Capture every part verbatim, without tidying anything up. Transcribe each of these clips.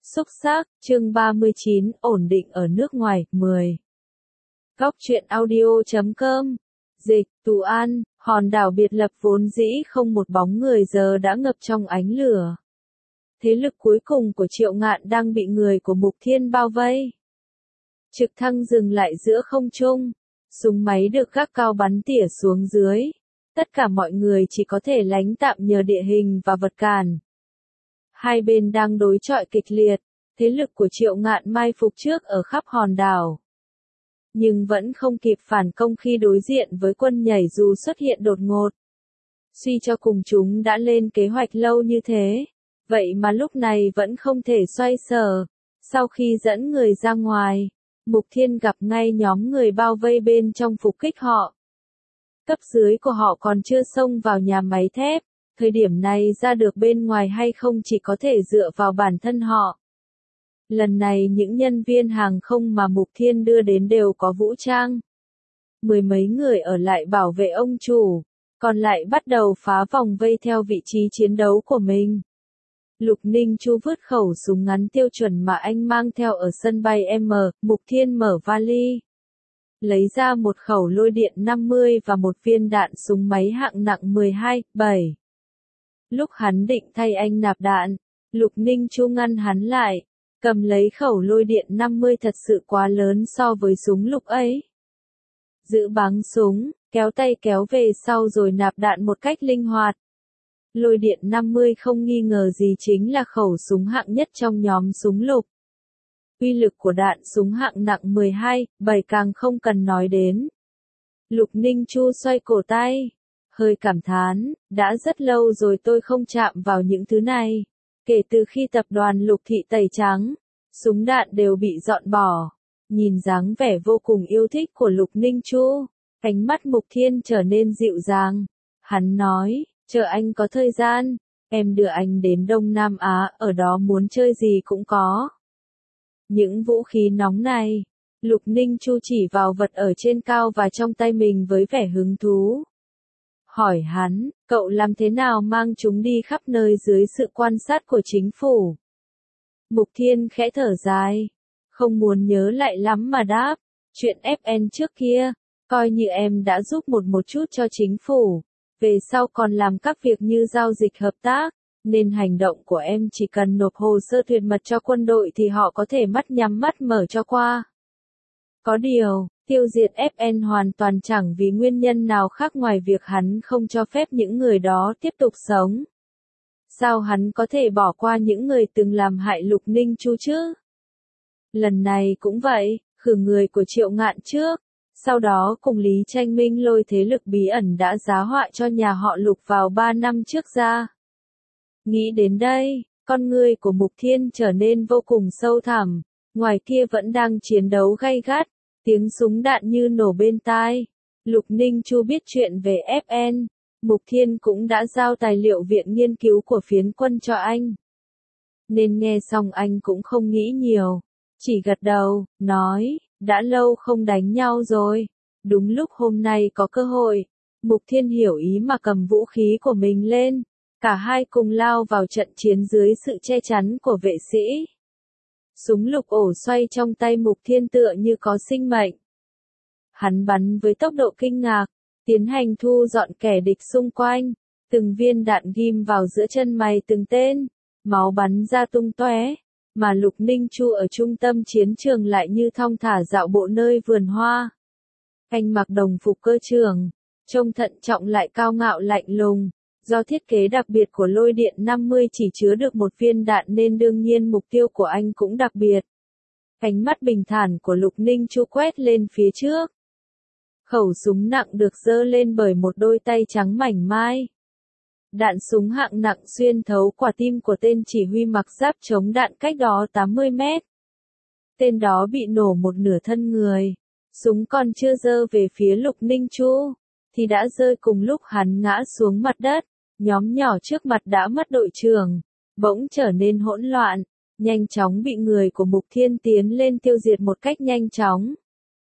Xúc xác, chương ba mươi chín, ổn định ở nước ngoài, mười. Góc truyện audio chấm com. Dịch, Tú An, hòn đảo biệt lập vốn dĩ không một bóng người giờ đã ngập trong ánh lửa. Thế lực cuối cùng của Triệu Ngạn đang bị người của Mục Thiên bao vây. Trực thăng dừng lại giữa không trung, súng máy được gác cao bắn tỉa xuống dưới. Tất cả mọi người chỉ có thể lánh tạm nhờ địa hình và vật cản. Hai bên đang đối chọi kịch liệt, thế lực của Triệu Ngạn mai phục trước ở khắp hòn đảo. Nhưng vẫn không kịp phản công khi đối diện với quân nhảy dù xuất hiện đột ngột. Suy cho cùng chúng đã lên kế hoạch lâu như thế, vậy mà lúc này vẫn không thể xoay sở. Sau khi dẫn người ra ngoài, Mục Thiên gặp ngay nhóm người bao vây bên trong phục kích họ. Cấp dưới của họ còn chưa xông vào nhà máy thép. Thời điểm này ra được bên ngoài hay không chỉ có thể dựa vào bản thân họ. Lần này những nhân viên hàng không mà Mục Thiên đưa đến đều có vũ trang. Mười mấy người ở lại bảo vệ ông chủ, còn lại bắt đầu phá vòng vây theo vị trí chiến đấu của mình. Lục Ninh Chu vứt khẩu súng ngắn tiêu chuẩn mà anh mang theo ở sân bay M, Mục Thiên mở vali. Lấy ra một khẩu lôi điện năm mươi và một viên đạn súng máy hạng nặng mười hai, bảy. Lúc hắn định thay anh nạp đạn, Lục Ninh Chu ngăn hắn lại, cầm lấy khẩu lôi điện năm mươi thật sự quá lớn so với súng lục ấy. Giữ báng súng, kéo tay kéo về sau rồi nạp đạn một cách linh hoạt. Lôi điện năm mươi không nghi ngờ gì chính là khẩu súng hạng nhất trong nhóm súng lục. Uy lực của đạn súng hạng nặng mười hai, bảy càng không cần nói đến. Lục Ninh Chu xoay cổ tay. Hơi cảm thán, đã rất lâu rồi tôi không chạm vào những thứ này. Kể từ khi tập đoàn Lục Thị tẩy trắng, súng đạn đều bị dọn bỏ. Nhìn dáng vẻ vô cùng yêu thích của Lục Ninh Chu, ánh mắt Mục Thiên trở nên dịu dàng. Hắn nói, chờ anh có thời gian, em đưa anh đến Đông Nam Á, ở đó muốn chơi gì cũng có. Những vũ khí nóng này, Lục Ninh Chu chỉ vào vật ở trên cao và trong tay mình với vẻ hứng thú. Hỏi hắn, cậu làm thế nào mang chúng đi khắp nơi dưới sự quan sát của chính phủ? Mục Thiên khẽ thở dài, không muốn nhớ lại lắm mà đáp, chuyện ép en trước kia, coi như em đã giúp một một chút cho chính phủ, về sau còn làm các việc như giao dịch hợp tác, nên hành động của em chỉ cần nộp hồ sơ tuyệt mật cho quân đội thì họ có thể mắt nhắm mắt mở cho qua. Có điều, tiêu diệt ép en hoàn toàn chẳng vì nguyên nhân nào khác ngoài việc hắn không cho phép những người đó tiếp tục sống. Sao hắn có thể bỏ qua những người từng làm hại Lục Ninh Chu chứ? Lần này cũng vậy, khử người của Triệu Ngạn trước, sau đó cùng Lý Tranh Minh lôi thế lực bí ẩn đã giá họa cho nhà họ Lục vào ba năm trước ra. Nghĩ đến đây, con người của Mục Thiên trở nên vô cùng sâu thẳm, ngoài kia vẫn đang chiến đấu gay gắt. Tiếng súng đạn như nổ bên tai. Lục Ninh Chu biết chuyện về ép en. Mục Thiên cũng đã giao tài liệu viện nghiên cứu của phiến quân cho anh. Nên nghe xong anh cũng không nghĩ nhiều. Chỉ gật đầu, nói, đã lâu không đánh nhau rồi. Đúng lúc hôm nay có cơ hội. Mục Thiên hiểu ý mà cầm vũ khí của mình lên. Cả hai cùng lao vào trận chiến dưới sự che chắn của vệ sĩ. Súng lục ổ xoay trong tay Mục Thiên tựa như có sinh mệnh. Hắn bắn với tốc độ kinh ngạc, tiến hành thu dọn kẻ địch xung quanh, từng viên đạn ghim vào giữa chân mày từng tên, máu bắn ra tung tóe, mà Lục Ninh Chu ở trung tâm chiến trường lại như thong thả dạo bộ nơi vườn hoa. Anh mặc đồng phục cơ trưởng, trông thận trọng lại cao ngạo lạnh lùng. Do thiết kế đặc biệt của lôi điện năm mươi chỉ chứa được một viên đạn nên đương nhiên mục tiêu của anh cũng đặc biệt. Ánh mắt bình thản của Lục Ninh Chu quét lên phía trước. Khẩu súng nặng được giơ lên bởi một đôi tay trắng mảnh mai. Đạn súng hạng nặng xuyên thấu quả tim của tên chỉ huy mặc giáp chống đạn cách đó tám mươi mét. Tên đó bị nổ một nửa thân người. Súng còn chưa giơ về phía Lục Ninh Chu, thì đã rơi cùng lúc hắn ngã xuống mặt đất. Nhóm nhỏ trước mặt đã mất đội trưởng, bỗng trở nên hỗn loạn, nhanh chóng bị người của Mục Thiên tiến lên tiêu diệt một cách nhanh chóng.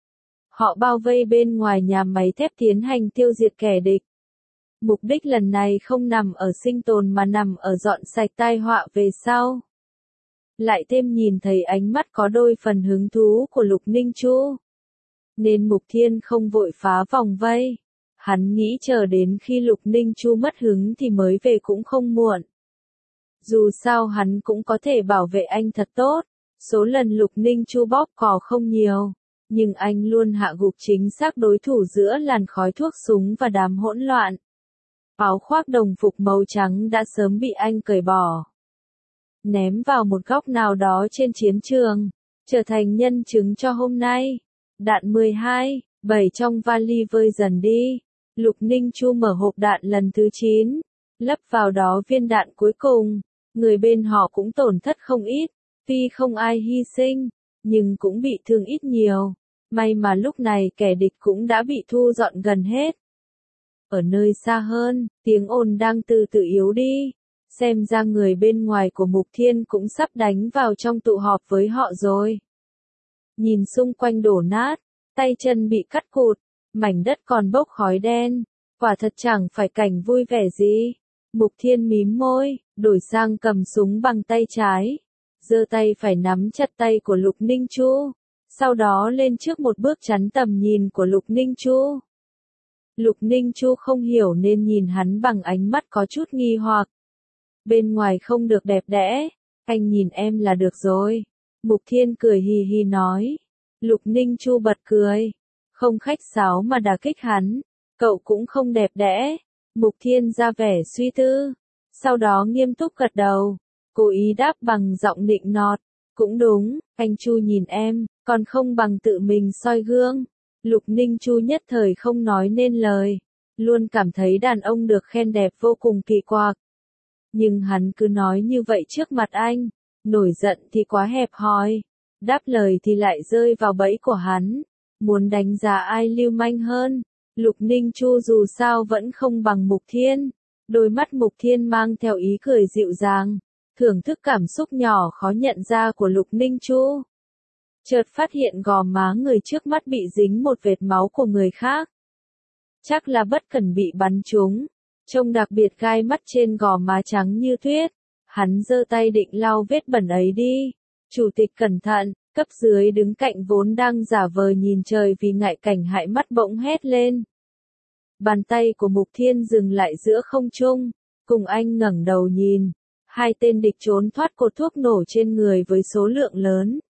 Họ bao vây bên ngoài nhà máy thép tiến hành tiêu diệt kẻ địch. Mục đích lần này không nằm ở sinh tồn mà nằm ở dọn sạch tai họa về sau. lại thêm nhìn thấy ánh mắt có đôi phần hứng thú của Lục Ninh Chu. Nên Mục Thiên không vội phá vòng vây. Hắn nghĩ chờ đến khi Lục Ninh Chu mất hứng thì mới về cũng không muộn. Dù sao hắn cũng có thể bảo vệ anh thật tốt. Số lần Lục Ninh Chu bóp cò không nhiều, nhưng anh luôn hạ gục chính xác đối thủ giữa làn khói thuốc súng và đám hỗn loạn. Áo khoác đồng phục màu trắng đã sớm bị anh cởi bỏ, ném vào một góc nào đó trên chiến trường, trở thành nhân chứng cho hôm nay. Đạn mười hai, bảy trong vali vơi dần đi. Lục Ninh Chu mở hộp đạn lần thứ chín, lắp vào đó viên đạn cuối cùng. Người bên họ cũng tổn thất không ít, tuy không ai hy sinh, nhưng cũng bị thương ít nhiều. May mà lúc này kẻ địch cũng đã bị thu dọn gần hết. Ở nơi xa hơn, tiếng ồn đang từ từ yếu đi. Xem ra người bên ngoài của Mục Thiên cũng sắp đánh vào trong tụ họp với họ rồi. Nhìn xung quanh đổ nát, tay chân bị cắt cụt, mảnh đất còn bốc khói đen. Quả thật chẳng phải cảnh vui vẻ gì. Mục Thiên mím môi, đổi sang cầm súng bằng tay trái. Giơ tay phải nắm chặt tay của Lục Ninh Chu. Sau đó lên trước một bước chắn tầm nhìn của Lục Ninh Chu. Lục Ninh Chu không hiểu nên nhìn hắn bằng ánh mắt có chút nghi hoặc. Bên ngoài không được đẹp đẽ, anh nhìn em là được rồi. Mục Thiên cười hì hì nói. Lục Ninh Chu bật cười. Không khách sáo mà đả kích hắn. Cậu cũng không đẹp đẽ. Mục Thiên ra vẻ suy tư. Sau đó nghiêm túc gật đầu. Cố ý đáp bằng giọng nịnh nọt. Cũng đúng, anh Chu nhìn em, còn không bằng tự mình soi gương. Lục Ninh Chu nhất thời không nói nên lời. Luôn cảm thấy đàn ông được khen đẹp vô cùng kỳ quặc. Nhưng hắn cứ nói như vậy trước mặt anh. Nổi giận thì quá hẹp hòi. Đáp lời thì lại rơi vào bẫy của hắn. Muốn đánh giá ai lưu manh hơn. Lục Ninh Chu dù sao vẫn không bằng Mục Thiên. Đôi mắt Mục Thiên mang theo ý cười dịu dàng. Thưởng thức cảm xúc nhỏ khó nhận ra của Lục Ninh Chu. Chợt phát hiện gò má người trước mắt bị dính một vệt máu của người khác. Chắc là bất cẩn bị bắn trúng. Trông đặc biệt gai mắt trên gò má trắng như tuyết. Hắn giơ tay định lau vết bẩn ấy đi. Chủ tịch cẩn thận, cấp dưới đứng cạnh vốn đang giả vờ nhìn trời vì ngại cảnh hại mắt bỗng hét lên. Bàn tay của Mục Thiên dừng lại giữa không trung. Cùng anh ngẩng đầu nhìn. Hai tên địch trốn thoát cột thuốc nổ trên người với số lượng lớn.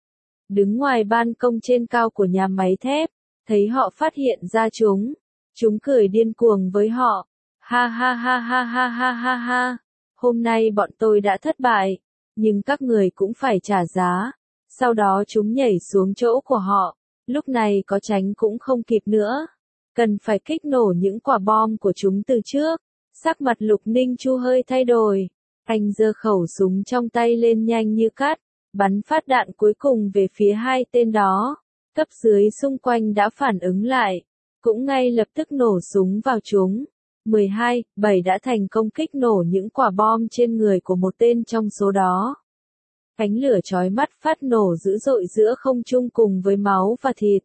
Đứng ngoài ban công trên cao của nhà máy thép, thấy họ phát hiện ra chúng. Chúng cười điên cuồng với họ. Ha ha ha ha ha ha ha ha. Hôm nay bọn tôi đã thất bại, nhưng các người cũng phải trả giá. Sau đó chúng nhảy xuống chỗ của họ. Lúc này có tránh cũng không kịp nữa. Cần phải kích nổ những quả bom của chúng từ trước. Sắc mặt Lục Ninh Chu hơi thay đổi. Anh giơ khẩu súng trong tay lên nhanh như cắt, bắn phát đạn cuối cùng về phía hai tên đó. Cấp dưới xung quanh đã phản ứng lại, cũng ngay lập tức nổ súng vào chúng. mười hai, bảy đã thành công kích nổ những quả bom trên người của một tên trong số đó. Ánh lửa chói mắt phát nổ dữ dội giữa không trung cùng với máu và thịt,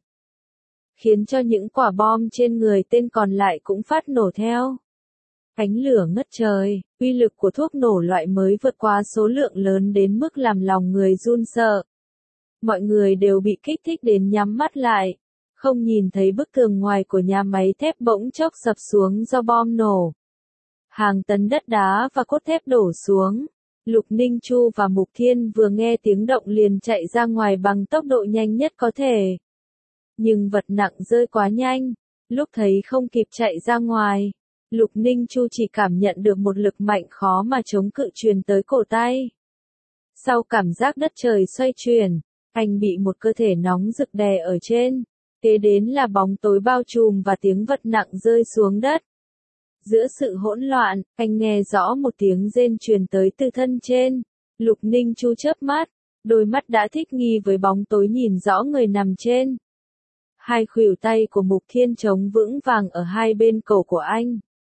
khiến cho những quả bom trên người tên còn lại cũng phát nổ theo. Ánh lửa ngất trời, uy lực của thuốc nổ loại mới vượt qua số lượng lớn đến mức làm lòng người run sợ. Mọi người đều bị kích thích đến nhắm mắt lại, không nhìn thấy bức tường ngoài của nhà máy thép bỗng chốc sập xuống do bom nổ. Hàng tấn đất đá và cốt thép đổ xuống. Lục Ninh Chu và Mục Thiên vừa nghe tiếng động liền chạy ra ngoài bằng tốc độ nhanh nhất có thể. Nhưng vật nặng rơi quá nhanh, lúc thấy không kịp chạy ra ngoài. Lục Ninh Chu chỉ cảm nhận được một lực mạnh khó mà chống cự truyền tới cổ tay. Sau cảm giác đất trời xoay chuyển, anh bị một cơ thể nóng rực đè ở trên. Kế đến là bóng tối bao trùm và tiếng vật nặng rơi xuống đất. Giữa sự hỗn loạn, anh nghe rõ một tiếng rên truyền tới từ thân trên. Lục Ninh Chu chớp mắt, đôi mắt đã thích nghi với bóng tối nhìn rõ người nằm trên. Hai khuỷu tay của Mục Thiên chống vững vàng ở hai bên cổ của anh.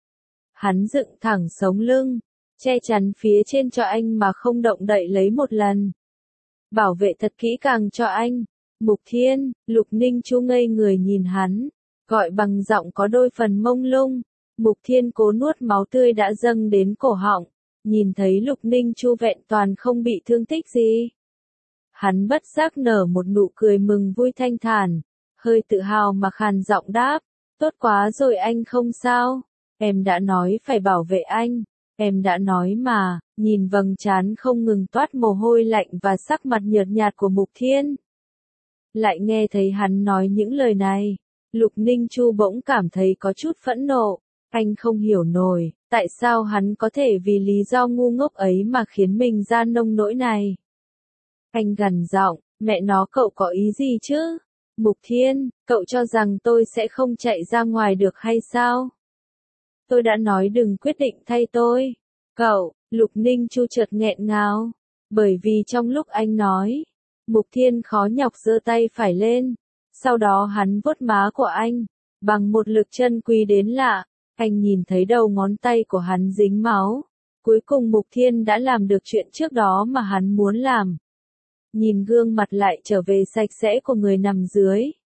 Hắn dựng thẳng sống lưng, che chắn phía trên cho anh mà không động đậy lấy một lần. Bảo vệ thật kỹ càng cho anh. Mục Thiên, Lục Ninh Chu ngây người nhìn hắn, gọi bằng giọng có đôi phần mông lung. Mục Thiên cố nuốt máu tươi đã dâng đến cổ họng, nhìn thấy Lục Ninh Chu vẹn toàn không bị thương tích gì. Hắn bất giác nở một nụ cười mừng vui thanh thản, hơi tự hào mà khàn giọng đáp, tốt quá rồi anh không sao, em đã nói phải bảo vệ anh, em đã nói mà, nhìn vầng trán không ngừng toát mồ hôi lạnh và sắc mặt nhợt nhạt của Mục Thiên. Lại nghe thấy hắn nói những lời này, Lục Ninh Chu bỗng cảm thấy có chút phẫn nộ, anh không hiểu nổi, tại sao hắn có thể vì lý do ngu ngốc ấy mà khiến mình ra nông nỗi này. Anh gằn giọng, mẹ nó cậu có ý gì chứ? Mục Thiên, cậu cho rằng tôi sẽ không chạy ra ngoài được hay sao? Tôi đã nói đừng quyết định thay tôi. Cậu, Lục Ninh Chu chợt nghẹn ngào, bởi vì trong lúc anh nói, Mục Thiên khó nhọc giơ tay phải lên, sau đó hắn vuốt má của anh, bằng một lực chân quý đến lạ, anh nhìn thấy đầu ngón tay của hắn dính máu. Cuối cùng Mục Thiên đã làm được chuyện trước đó mà hắn muốn làm. Nhìn gương mặt lại trở về sạch sẽ của người nằm dưới.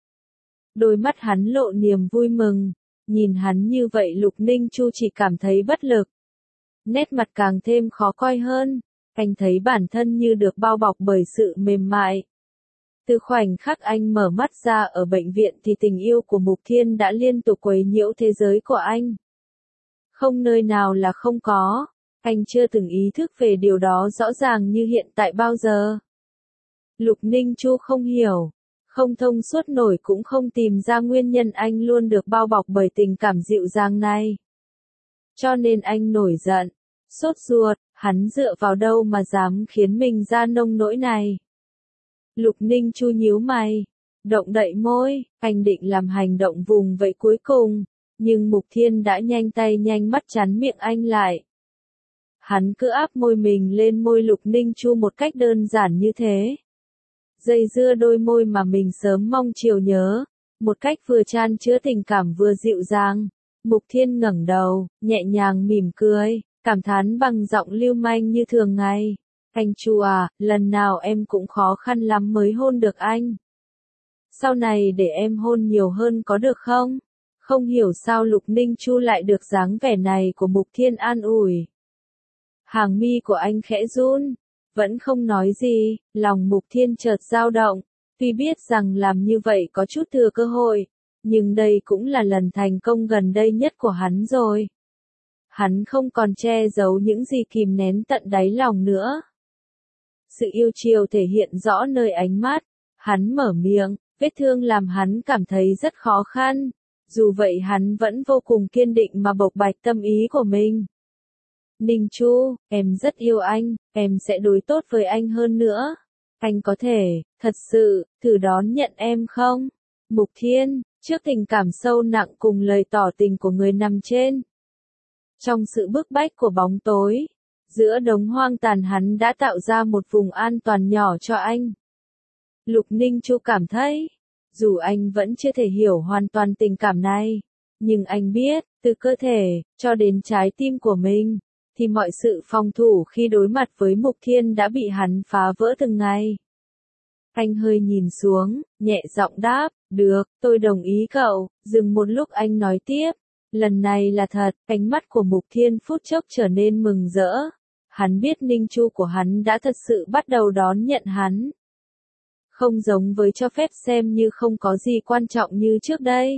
Đôi mắt hắn lộ niềm vui mừng, nhìn hắn như vậy Lục Ninh Chu chỉ cảm thấy bất lực. Nét mặt càng thêm khó coi hơn, anh thấy bản thân như được bao bọc bởi sự mềm mại. Từ khoảnh khắc anh mở mắt ra ở bệnh viện thì tình yêu của Mục Thiên đã liên tục quấy nhiễu thế giới của anh. Không nơi nào là không có, anh chưa từng ý thức về điều đó rõ ràng như hiện tại bao giờ. Lục Ninh Chu không hiểu, không thông suốt nổi cũng không tìm ra nguyên nhân anh luôn được bao bọc bởi tình cảm dịu dàng này. Cho nên anh nổi giận, sốt ruột, hắn dựa vào đâu mà dám khiến mình ra nông nỗi này. Lục Ninh Chu nhíu mày, động đậy môi, anh định làm hành động vùng vẫy cuối cùng, nhưng Mục Thiên đã nhanh tay nhanh mắt chắn miệng anh lại. Hắn cứ áp môi mình lên môi Lục Ninh Chu một cách đơn giản như thế. Dây dưa đôi môi mà mình sớm mong chiều nhớ, một cách vừa chan chứa tình cảm vừa dịu dàng. Mục Thiên ngẩng đầu, nhẹ nhàng mỉm cười, cảm thán bằng giọng lưu manh như thường ngày. Anh Chu à, lần nào em cũng khó khăn lắm mới hôn được anh. Sau này để em hôn nhiều hơn có được không? Không hiểu sao Lục Ninh Chu lại được dáng vẻ này của Mục Thiên an ủi. Hàng mi của anh khẽ run, vẫn không nói gì, lòng Mục Thiên chợt dao động, tuy biết rằng làm như vậy có chút thừa cơ hội, nhưng đây cũng là lần thành công gần đây nhất của hắn rồi. Hắn không còn che giấu những gì kìm nén tận đáy lòng nữa. Sự yêu chiều thể hiện rõ nơi ánh mắt, hắn mở miệng, vết thương làm hắn cảm thấy rất khó khăn, dù vậy hắn vẫn vô cùng kiên định mà bộc bạch tâm ý của mình. Ninh Chu, em rất yêu anh, em sẽ đối tốt với anh hơn nữa. Anh có thể, thật sự, thử đón nhận em không? Mục Thiên, trước tình cảm sâu nặng cùng lời tỏ tình của người nằm trên. Trong sự bức bách của bóng tối, giữa đống hoang tàn hắn đã tạo ra một vùng an toàn nhỏ cho anh. Lục Ninh Chu cảm thấy, dù anh vẫn chưa thể hiểu hoàn toàn tình cảm này, nhưng anh biết, từ cơ thể, cho đến trái tim của mình, thì mọi sự phòng thủ khi đối mặt với Mục Thiên đã bị hắn phá vỡ từng ngày. Anh hơi nhìn xuống, nhẹ giọng đáp, được, tôi đồng ý cậu, dừng một lúc anh nói tiếp, lần này là thật, ánh mắt của Mục Thiên phút chốc trở nên mừng rỡ. Hắn biết Ninh Chu của hắn đã thật sự bắt đầu đón nhận hắn. Không giống với cho phép xem như không có gì quan trọng như trước đây.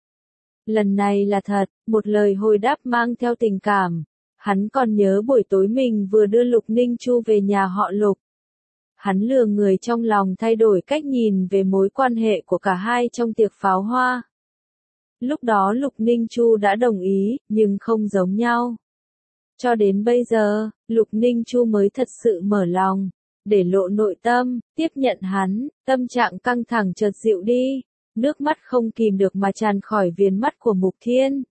Lần này là thật, một lời hồi đáp mang theo tình cảm. Hắn còn nhớ buổi tối mình vừa đưa Lục Ninh Chu về nhà họ Lục. Hắn lừa người trong lòng thay đổi cách nhìn về mối quan hệ của cả hai trong tiệc pháo hoa. Lúc đó Lục Ninh Chu đã đồng ý, nhưng không giống nhau. Cho đến bây giờ, Lục Ninh Chu mới thật sự mở lòng, để lộ nội tâm, tiếp nhận hắn, tâm trạng căng thẳng chợt dịu đi, nước mắt không kìm được mà tràn khỏi viền mắt của Mục Thiên.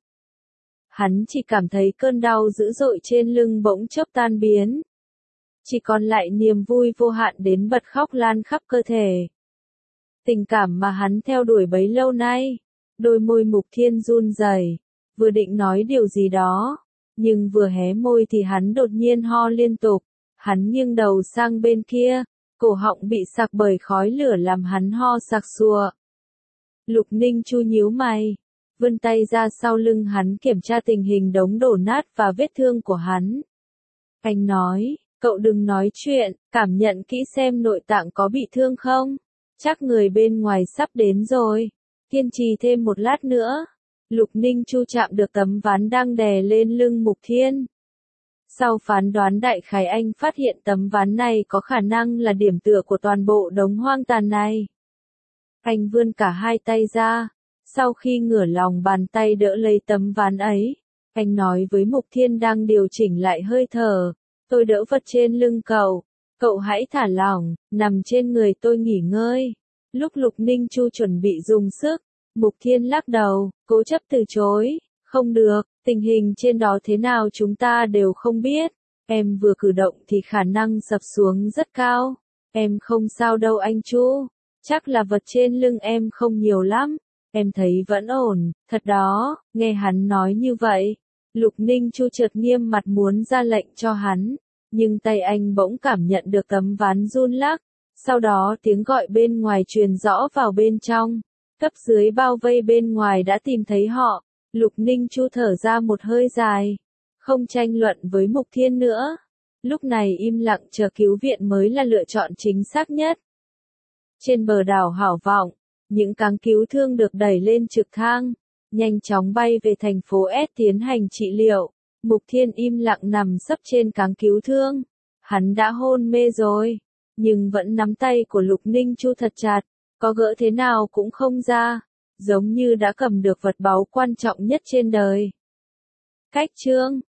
Hắn chỉ cảm thấy cơn đau dữ dội trên lưng bỗng chốc tan biến. Chỉ còn lại niềm vui vô hạn đến bật khóc lan khắp cơ thể. Tình cảm mà hắn theo đuổi bấy lâu nay, đôi môi Mục Thiên run rẩy, vừa định nói điều gì đó, nhưng vừa hé môi thì hắn đột nhiên ho liên tục, hắn nghiêng đầu sang bên kia, cổ họng bị sặc bởi khói lửa làm hắn ho sặc sụa. Lục Ninh Chu nhíu mày, vươn tay ra sau lưng hắn kiểm tra tình hình đống đổ nát và vết thương của hắn. Anh nói, cậu đừng nói chuyện, cảm nhận kỹ xem nội tạng có bị thương không. Chắc người bên ngoài sắp đến rồi. Kiên trì thêm một lát nữa. Lục Ninh Chu chạm được tấm ván đang đè lên lưng Mục Thiên. Sau phán đoán đại khái anh phát hiện tấm ván này có khả năng là điểm tựa của toàn bộ đống hoang tàn này. Anh vươn cả hai tay ra. Sau khi ngửa lòng bàn tay đỡ lấy tấm ván ấy, anh nói với Mục Thiên đang điều chỉnh lại hơi thở. Tôi đỡ vật trên lưng cậu. Cậu hãy thả lỏng, nằm trên người tôi nghỉ ngơi. Lúc Lục Ninh Chu chuẩn bị dùng sức, Mục Thiên lắc đầu, cố chấp từ chối. Không được, tình hình trên đó thế nào chúng ta đều không biết. Em vừa cử động thì khả năng sập xuống rất cao. Em không sao đâu anh Chu. Chắc là vật trên lưng em không nhiều lắm. Em thấy vẫn ổn, thật đó. Nghe hắn nói như vậy, Lục Ninh Chu chợt nghiêm mặt muốn ra lệnh cho hắn. Nhưng tay anh bỗng cảm nhận được tấm ván run lắc. Sau đó tiếng gọi bên ngoài truyền rõ vào bên trong. Cấp dưới bao vây bên ngoài đã tìm thấy họ. Lục Ninh Chu thở ra một hơi dài. Không tranh luận với Mục Thiên nữa. Lúc này im lặng chờ cứu viện mới là lựa chọn chính xác nhất. Trên bờ đảo Hảo Vọng, những cáng cứu thương được đẩy lên trực thăng, nhanh chóng bay về thành phố S tiến hành trị liệu. Mục Thiên im lặng nằm sấp trên cáng cứu thương. Hắn đã hôn mê rồi, nhưng vẫn nắm tay của Lục Ninh Chu thật chặt, có gỡ thế nào cũng không ra, giống như đã cầm được vật báu quan trọng nhất trên đời. Cách chương